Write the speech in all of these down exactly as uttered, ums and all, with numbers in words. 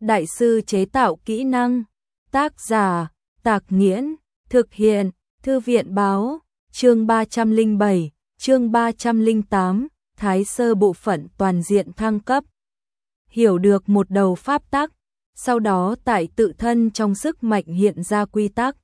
đại sư chế tạo kỹ năng. Tác giả, Tạc Nghiễn, thực hiện, Thư viện Báo, chương ba trăm lẻ bảy, chương ba trăm lẻ tám, Thái Sơ bộ phận toàn diện thăng cấp. Hiểu được một đầu pháp tắc, sau đó tại tự thân trong sức mạnh hiện ra quy tắc.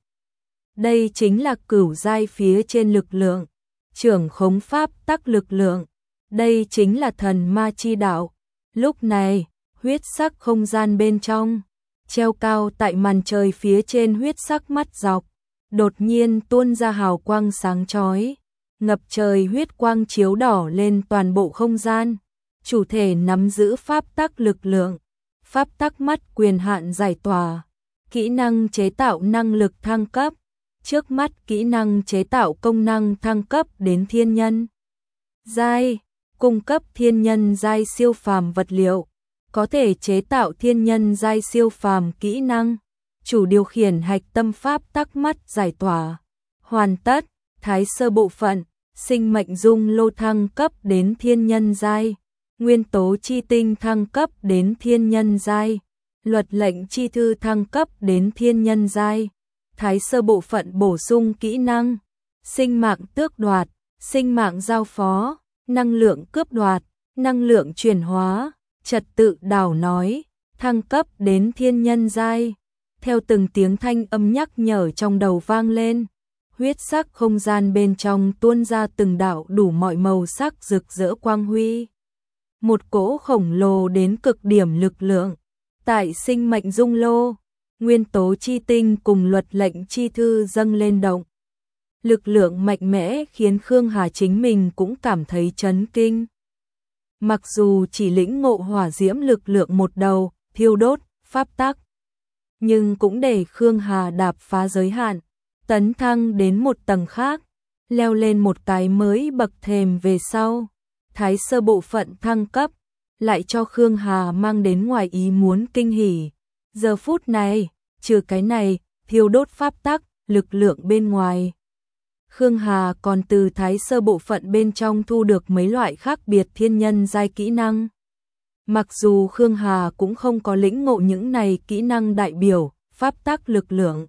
Đây chính là cửu giai phía trên lực lượng, trưởng khống pháp tắc lực lượng. Đây chính là thần ma chi đạo. Lúc này, huyết sắc không gian bên trong, treo cao tại màn trời phía trên huyết sắc mắt dọc, đột nhiên tuôn ra hào quang sáng chói, ngập trời huyết quang chiếu đỏ lên toàn bộ không gian. Chủ thể nắm giữ pháp tắc lực lượng, pháp tắc mắt quyền hạn giải tỏa, kỹ năng chế tạo năng lực thăng cấp. Trước mắt kỹ năng chế tạo công năng thăng cấp đến thiên nhân giai, cung cấp thiên nhân giai siêu phàm vật liệu, có thể chế tạo thiên nhân giai siêu phàm kỹ năng. Chủ điều khiển hạch tâm pháp tắc mắt giải tỏa. Hoàn tất, Thái Sơ bộ phận, sinh mệnh dung lô thăng cấp đến thiên nhân giai, nguyên tố chi tinh thăng cấp đến thiên nhân giai, luật lệnh chi thư thăng cấp đến thiên nhân giai. Thái Sơ bộ phận bổ sung kỹ năng, sinh mạng tước đoạt, sinh mạng giao phó, năng lượng cướp đoạt, năng lượng chuyển hóa, trật tự đảo nói, thăng cấp đến thiên nhân giai. Theo từng tiếng thanh âm nhắc nhở trong đầu vang lên, huyết sắc không gian bên trong tuôn ra từng đạo đủ mọi màu sắc rực rỡ quang huy. Một cỗ khổng lồ đến cực điểm lực lượng, tại sinh mệnh dung lô, nguyên tố chi tinh cùng luật lệnh chi thư dâng lên động. Lực lượng mạnh mẽ khiến Khương Hà chính mình cũng cảm thấy chấn kinh. Mặc dù chỉ lĩnh ngộ hỏa diễm lực lượng một đầu, thiêu đốt, pháp tắc, nhưng cũng để Khương Hà đạp phá giới hạn, tấn thăng đến một tầng khác, leo lên một cái mới bậc thềm về sau. Thái Sơ bộ phận thăng cấp, lại cho Khương Hà mang đến ngoài ý muốn kinh hỉ. Giờ phút này, trừ cái này, thiêu đốt pháp tắc, lực lượng bên ngoài, Khương Hà còn từ Thái Sơ bộ phận bên trong thu được mấy loại khác biệt thiên nhân giai kỹ năng. Mặc dù Khương Hà cũng không có lĩnh ngộ những này kỹ năng đại biểu, pháp tắc lực lượng,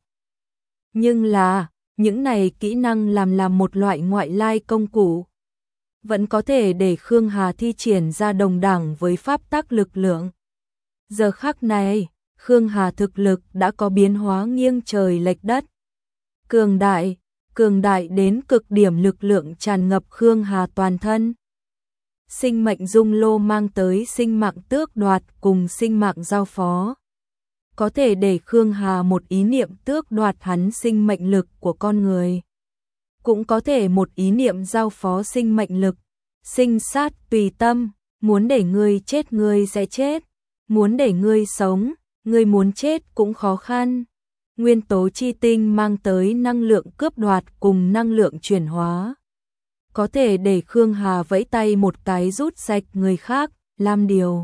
nhưng là, những này kỹ năng làm làm một loại ngoại lai công cụ, vẫn có thể để Khương Hà thi triển ra đồng đẳng với pháp tắc lực lượng. Giờ khắc này, Khương Hà thực lực đã có biến hóa nghiêng trời lệch đất. Cường đại, cường đại đến cực điểm lực lượng tràn ngập Khương Hà toàn thân. Sinh mệnh dung lô mang tới sinh mạng tước đoạt cùng sinh mạng giao phó. Có thể để Khương Hà một ý niệm tước đoạt hắn sinh mệnh lực của con người. Cũng có thể một ý niệm giao phó sinh mệnh lực. Sinh sát tùy tâm, muốn để ngươi chết ngươi sẽ chết, muốn để ngươi sống, ngươi muốn chết cũng khó khăn. Nguyên tố chi tinh mang tới năng lượng cướp đoạt cùng năng lượng chuyển hóa. Có thể để Khương Hà vẫy tay một cái rút sạch người khác, làm điều.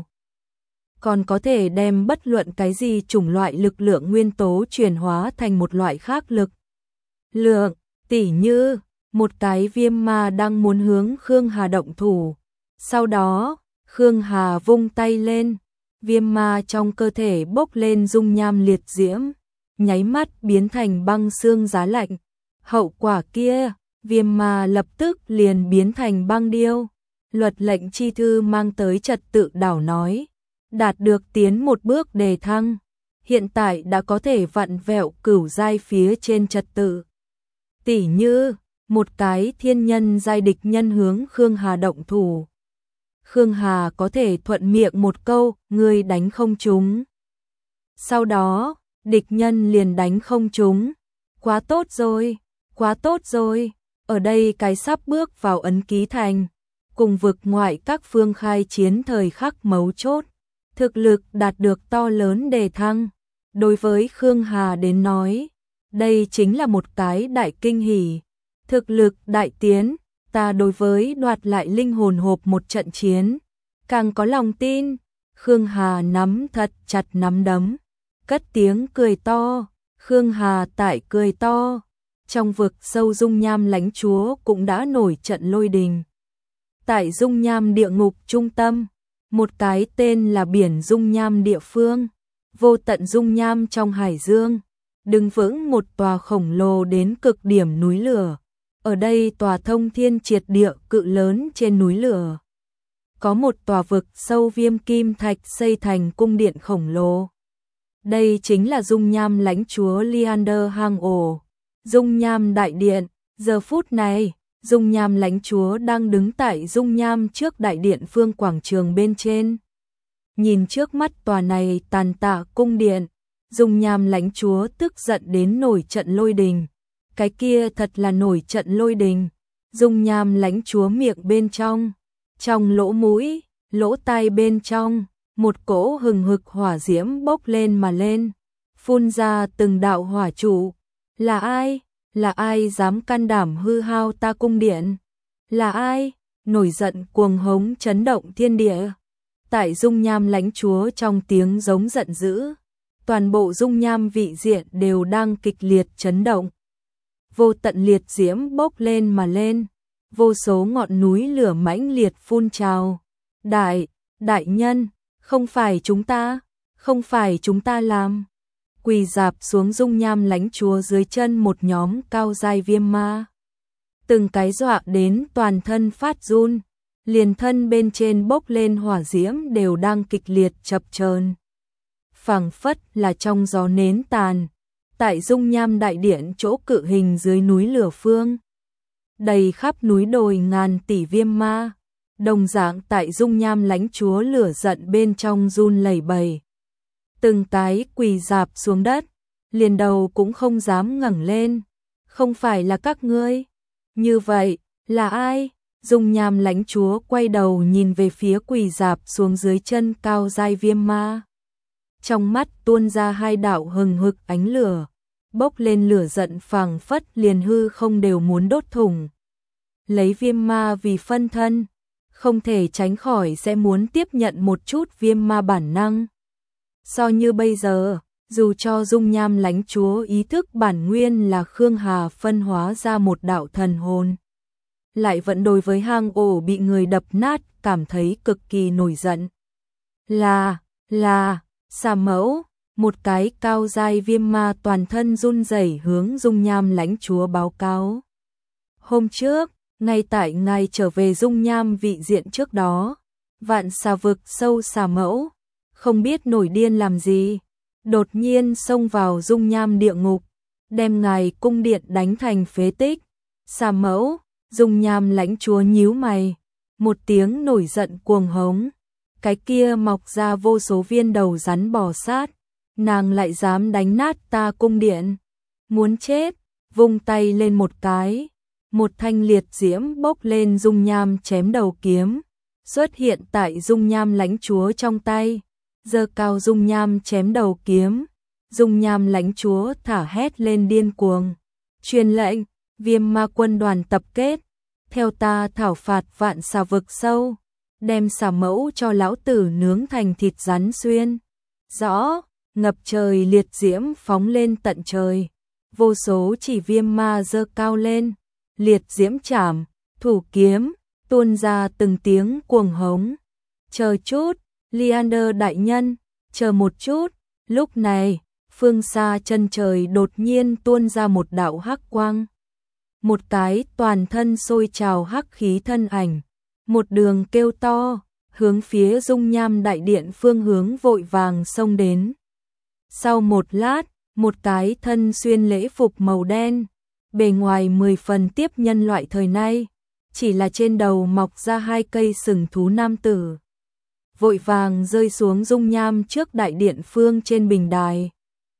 Còn có thể đem bất luận cái gì chủng loại lực lượng nguyên tố chuyển hóa thành một loại khác lực lượng, tỉ như một cái viêm ma đang muốn hướng Khương Hà động thủ. Sau đó, Khương Hà vung tay lên, viêm ma trong cơ thể bốc lên dung nham liệt diễm, nháy mắt biến thành băng xương giá lạnh. Hậu quả kia, viêm ma lập tức liền biến thành băng điêu. Luật lệnh chi thư mang tới trật tự đảo nói, đạt được tiến một bước đề thăng, hiện tại đã có thể vặn vẹo cửu giai phía trên trật tự. Tỉ như, một cái thiên nhân giai địch nhân hướng Khương Hà động thủ. Khương Hà có thể thuận miệng một câu, ngươi đánh không trúng. Sau đó, địch nhân liền đánh không trúng. Quá tốt rồi, quá tốt rồi. Ở đây cái sắp bước vào ấn ký thành, cùng vực ngoại các phương khai chiến thời khắc mấu chốt. Thực lực đạt được to lớn đề thăng. Đối với Khương Hà đến nói, đây chính là một cái đại kinh hỉ. Thực lực đại tiến, ta đối với đoạt lại linh hồn hộp một trận chiến, càng có lòng tin. Khương Hà nắm thật chặt nắm đấm, cất tiếng cười to. Khương Hà tại cười to, trong vực sâu dung nham lãnh chúa cũng đã nổi trận lôi đình. Tại dung nham địa ngục trung tâm, một cái tên là biển dung nham địa phương, vô tận dung nham trong hải dương, đứng vững một tòa khổng lồ đến cực điểm núi lửa. Ở đây tòa thông thiên triệt địa cự lớn trên núi lửa. Có một tòa vực sâu viêm kim thạch xây thành cung điện khổng lồ. Đây chính là dung nham lãnh chúa Liander hang ổ. Dung nham đại điện, giờ phút này, dung nham lãnh chúa đang đứng tại dung nham trước đại điện phương quảng trường bên trên. Nhìn trước mắt tòa này tàn tạ cung điện, dung nham lãnh chúa tức giận đến nổi trận lôi đình. Cái kia thật là nổi trận lôi đình. Dung nham lãnh chúa miệng bên trong, trong lỗ mũi, lỗ tai bên trong, một cỗ hừng hực hỏa diễm bốc lên mà lên, phun ra từng đạo hỏa trụ. Là ai? Là ai dám can đảm hư hao ta cung điện? Là ai? Nổi giận cuồng hống chấn động thiên địa. Tại dung nham lãnh chúa trong tiếng giống giận dữ, toàn bộ dung nham vị diện đều đang kịch liệt chấn động. Vô tận liệt diễm bốc lên mà lên, vô số ngọn núi lửa mãnh liệt phun trào. Đại, đại nhân, không phải chúng ta, không phải chúng ta làm. Quỳ dạp xuống dung nham lãnh chúa dưới chân một nhóm cao giai viêm ma. Từng cái dọa đến toàn thân phát run, liền thân bên trên bốc lên hỏa diễm đều đang kịch liệt chập chờn. Phảng phất là trong gió nến tàn, tại dung nham đại điện chỗ cự hình dưới núi lửa phương. Đầy khắp núi đồi ngàn tỷ viêm ma, đồng dạng tại dung nham lãnh chúa lửa giận bên trong run lẩy bẩy. Từng cái quỳ dạp xuống đất, liền đầu cũng không dám ngẩng lên. Không phải là các ngươi? Như vậy, là ai? Dung nham lãnh chúa quay đầu nhìn về phía quỳ dạp xuống dưới chân cao giai viêm ma. Trong mắt tuôn ra hai đạo hừng hực ánh lửa, bốc lên lửa giận phảng phất liền hư không đều muốn đốt thủng. Lấy viêm ma vì phân thân, không thể tránh khỏi sẽ muốn tiếp nhận một chút viêm ma bản năng. So như bây giờ, dù cho dung nham lãnh chúa ý thức bản nguyên là Khương Hà phân hóa ra một đạo thần hồn, lại vẫn đối với hang ổ bị người đập nát cảm thấy cực kỳ nổi giận. Là, là, xà mẫu, một cái cao giai viêm ma toàn thân run rẩy hướng dung nham lãnh chúa báo cáo. Hôm trước, ngay tại ngài trở về dung nham vị diện trước đó, vạn xà vực sâu xà mẫu, không biết nổi điên làm gì, đột nhiên xông vào dung nham địa ngục, đem ngài cung điện đánh thành phế tích. Xà mẫu, dung nham lãnh chúa nhíu mày, một tiếng nổi giận cuồng hống. Cái kia mọc ra vô số viên đầu rắn bò sát, nàng lại dám đánh nát ta cung điện. Muốn chết, vung tay lên một cái, một thanh liệt diễm bốc lên dung nham chém đầu kiếm, xuất hiện tại dung nham lãnh chúa trong tay. Giơ cao dung nham chém đầu kiếm, dung nham lãnh chúa thả hét lên điên cuồng. Truyền lệnh, viêm ma quân đoàn tập kết, theo ta thảo phạt vạn xà vực sâu, đem xà mẫu cho lão tử nướng thành thịt rắn xuyên. Rõ, ngập trời liệt diễm phóng lên tận trời, vô số chỉ viêm ma giơ cao lên, liệt diễm chảm, thủ kiếm, tuôn ra từng tiếng cuồng hống. Chờ chút, Liander đại nhân, chờ một chút. Lúc này, phương xa chân trời đột nhiên tuôn ra một đạo hắc quang. Một cái toàn thân sôi trào hắc khí thân ảnh, một đường kêu to, hướng phía dung nham đại điện phương hướng vội vàng xông đến. Sau một lát, một cái thân xuyên lễ phục màu đen, bề ngoài mười phần tiếp nhân loại thời nay, chỉ là trên đầu mọc ra hai cây sừng thú nam tử, vội vàng rơi xuống dung nham trước đại điện phương trên bình đài.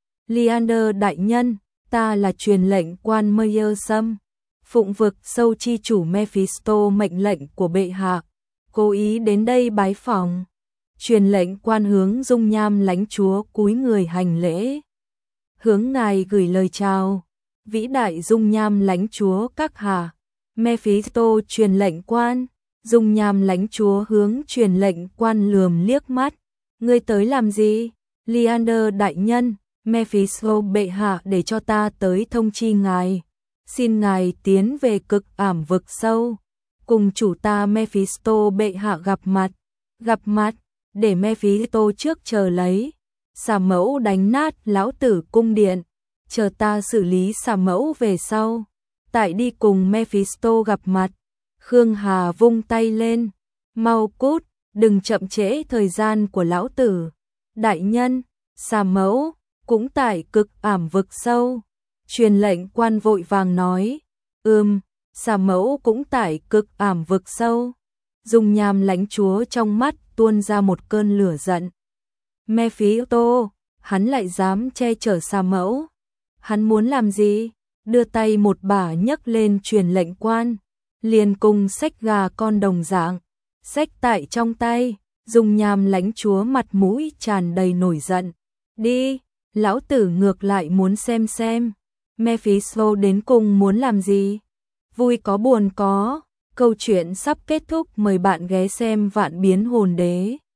Liander đại nhân, ta là truyền lệnh quan Meyer Sâm, phụng vực sâu chi chủ Mephisto mệnh lệnh của bệ hạ, cố ý đến đây bái phỏng. Truyền lệnh quan hướng dung nham lãnh chúa cúi người hành lễ, hướng ngài gửi lời chào. Vĩ đại dung nham lãnh chúa các hạ. Mephisto truyền lệnh quan. Dung nham lãnh chúa hướng truyền lệnh quan lườm liếc mắt. Ngươi tới làm gì? Liander đại nhân, Mephisto bệ hạ để cho ta tới thông chi ngài. Xin ngài tiến về cực ảm vực sâu, cùng chủ ta Mephisto bệ hạ gặp mặt. Gặp mặt, để Mephisto trước chờ lấy. xà mẫu đánh nát lão tử cung điện, chờ ta xử lý xà mẫu về sau, tại đi cùng Mephisto gặp mặt. Khương Hà vung tay lên, mau cút, đừng chậm trễ thời gian của lão tử. Đại nhân, xà mẫu cũng tại cực ảm vực sâu. Truyền lệnh quan vội vàng nói, ừm, xà mẫu cũng tại cực ảm vực sâu. Dung Nham lãnh chúa trong mắt tuôn ra một cơn lửa giận. Mephisto, hắn lại dám che chở xà mẫu. Hắn muốn làm gì? Đưa tay một bả nhấc lên truyền lệnh quan, liền cùng xách gà con đồng dạng, xách tại trong tay. Dung Nham lãnh chúa mặt mũi tràn đầy nổi giận. Đi, lão tử ngược lại muốn xem xem Mephisto đến cùng muốn làm gì. Vui có buồn có, câu chuyện sắp kết thúc, mời bạn ghé xem Vạn Biến Hồn Đế.